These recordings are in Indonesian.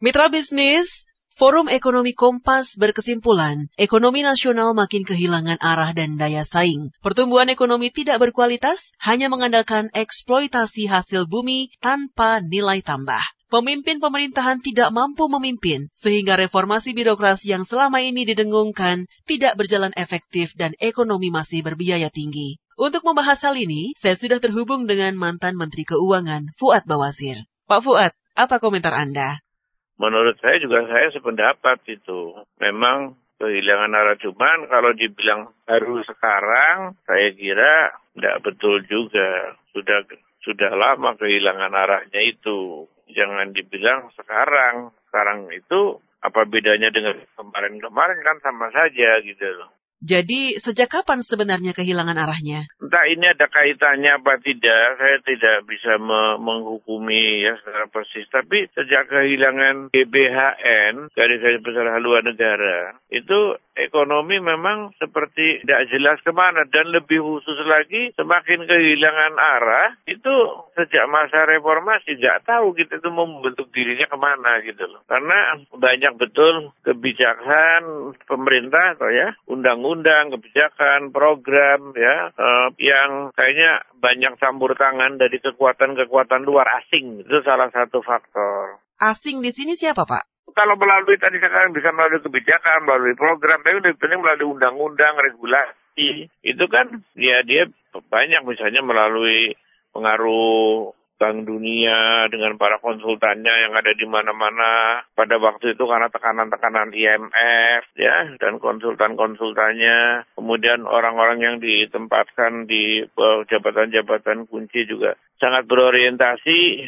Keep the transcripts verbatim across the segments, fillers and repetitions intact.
Mitra bisnis, Forum Ekonomi Kompas berkesimpulan, ekonomi nasional makin kehilangan arah dan daya saing. Pertumbuhan ekonomi tidak berkualitas, hanya mengandalkan eksploitasi hasil bumi tanpa nilai tambah. Pemimpin pemerintahan tidak mampu memimpin, sehingga reformasi birokrasi yang selama ini didengungkan tidak berjalan efektif dan ekonomi masih berbiaya tinggi. Untuk membahas hal ini, saya sudah terhubung dengan mantan Menteri Keuangan, Fuad Bawazir. Pak Fuad, apa komentar Anda? Menurut saya juga saya sependapat itu. Memang kehilangan arah, cuman kalau dibilang baru sekarang, saya kira tidak betul juga. Sudah sudah lama kehilangan arahnya itu. Jangan dibilang sekarang. Sekarang itu apa bedanya dengan kemarin-kemarin, kan sama saja gitu loh. Jadi sejak kapan sebenarnya kehilangan arahnya? Entah ini ada kaitannya apa tidak, saya tidak bisa me- menghukumi ya secara persis. Tapi sejak kehilangan G B H N, Garis Besar Haluan Negara, itu ekonomi memang seperti tidak jelas kemana. Dan lebih khusus lagi, semakin kehilangan arah, itu sejak masa reformasi, nggak tahu kita itu membentuk dirinya kemana gitu loh. Karena banyak betul kebijakan pemerintah atau ya, undang-undang, undang, kebijakan, program ya eh, yang kayaknya banyak campur tangan dari kekuatan-kekuatan luar asing. Itu salah satu faktor. Asing di sini siapa, Pak? Kalau melalui tadi sekarang bisa melalui kebijakan, melalui program, tapi lebih penting melalui undang-undang, regulasi. Itu kan ya dia banyak misalnya melalui pengaruh Bank Dunia dengan para konsultannya yang ada di mana-mana pada waktu itu karena tekanan-tekanan I M F ya dan konsultan-konsultannya, kemudian orang-orang yang ditempatkan di uh, jabatan-jabatan kunci juga sangat berorientasi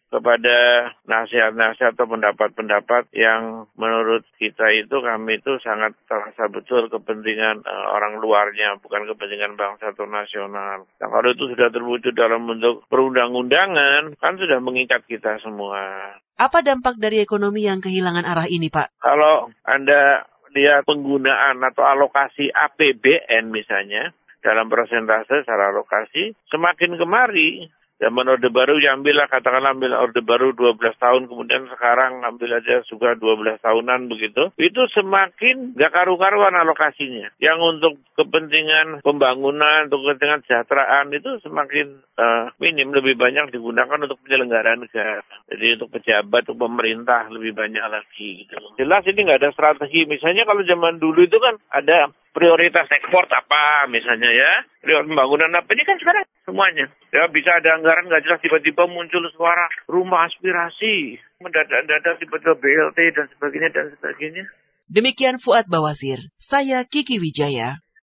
kepada nasihat-nasihat atau pendapat-pendapat yang menurut kita itu kami itu sangat terasa betul kepentingan uh, orang luarnya, bukan kepentingan bangsa atau nasional. Nah, kalau itu sudah terwujud dalam bentuk perundang-undangan, kan sudah mengikat kita semua. Apa dampak dari ekonomi yang kehilangan arah ini, Pak? Kalau Anda lihat penggunaan atau alokasi A P B N misalnya, dalam persentase secara alokasi, semakin kemari, zaman Orde Baru ya ambillah, katakanlah ambil Orde Baru dua belas tahun, kemudian sekarang ambil aja juga dua belas tahunan begitu. Itu semakin gak karu-karuan alokasinya. Yang untuk kepentingan pembangunan, untuk kepentingan kesejahteraan itu semakin uh, minim, lebih banyak digunakan untuk penyelenggaraan negara. Jadi untuk pejabat, untuk pemerintah lebih banyak lagi gitu. Jelas ini gak ada strategi. Misalnya kalau zaman dulu itu kan ada prioritas ekspor apa misalnya ya, prioritas pembangunan apa, ini kan sekarang semuanya. Ya bisa ada anggaran nggak jelas, tiba-tiba muncul suara rumah aspirasi, mendadak-dadak tiba-tiba B L T dan sebagainya dan sebagainya. Demikian Fuad Bawazir, saya Kiki Wijaya.